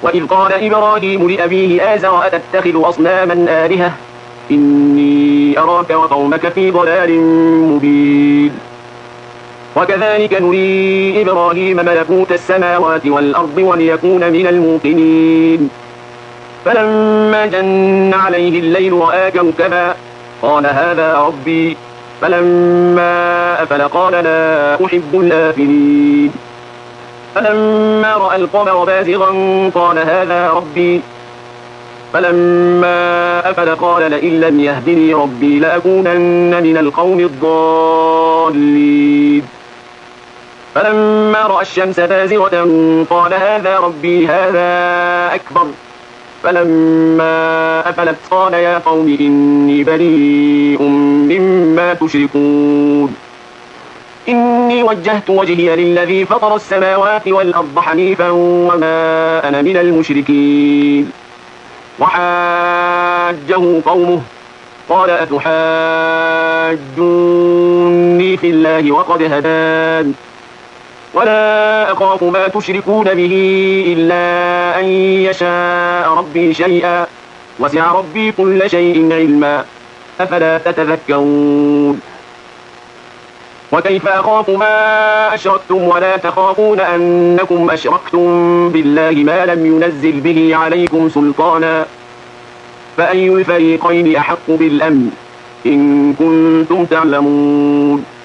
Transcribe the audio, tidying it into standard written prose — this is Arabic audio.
وإذ قال إبراهيم لأبيه آزر أتتخذ أصناما آلهة إني أراك وقومك في ضلال مبين وكذلك نري إبراهيم ملكوت السماوات والأرض وليكون من الموقنين فلما جن عليه الليل رأى كوكبا قال هذا ربي فلما أفل قال لا أحب الآفلين فلما رأى القمر بازغا قال هذا ربي فلما أفل قال لئن لم يهدني ربي لأكونن من القوم الضالين فلما رأى الشمس بازغة قال هذا ربي هذا أكبر فلما أفلت قال يا قوم إني بريء مما تشركون إني وجهت وجهي للذي فطر السماوات والأرض حنيفا وما أنا من المشركين وحاجه قومه قال أتحاجوني في الله وقد هدان ولا أخاف ما تشركون به إلا أن يشاء ربي شيئا وسع ربي كل شيء علما أفلا تتذكرون وكيف أخاف ما أشركتم ولا تخافون أنكم أشركتم بالله ما لم ينزل به عليكم سلطانا فأي الفريقين أحق بالأمن إن كنتم تعلمون